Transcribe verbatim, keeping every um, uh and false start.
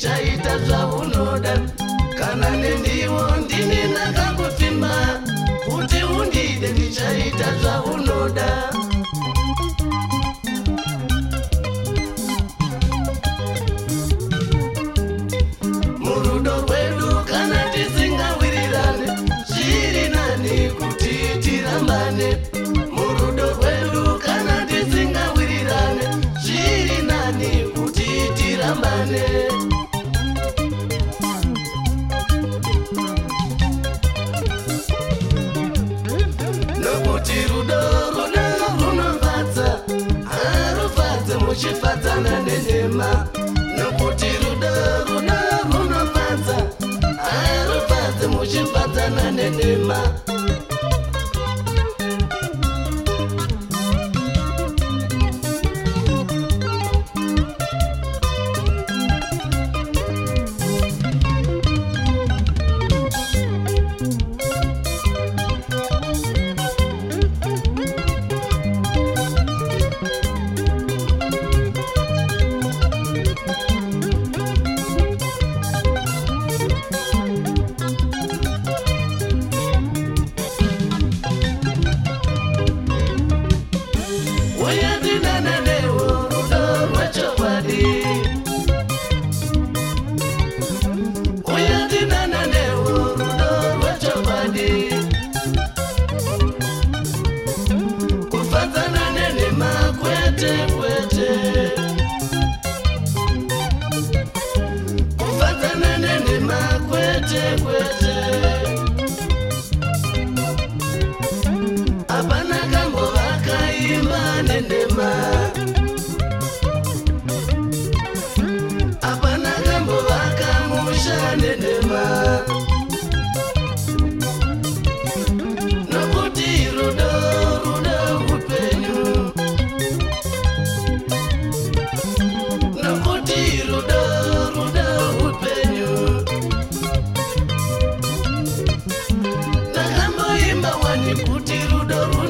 ndichaita zvaunoda kana nendiwo ndini nakangopfima kuti undide ndichaita zvaunoda murudo rwedu kana tisingawirirane zviri nani kuti tirambane murudo rwedu kana tisingawirirane zviri nani kuti tirambane nokuti rudo rudo runofadza harufadze muchifadzana nenhema nokuti rudo rudo runofadza harufadze muchifadzana nenhema apana kambo vakaimba nenhema apana kambo vakamusha nenhema nokuti rudo rudo upenyu nokuti rudo rudo upenyu nakamboimba wani kuti rudo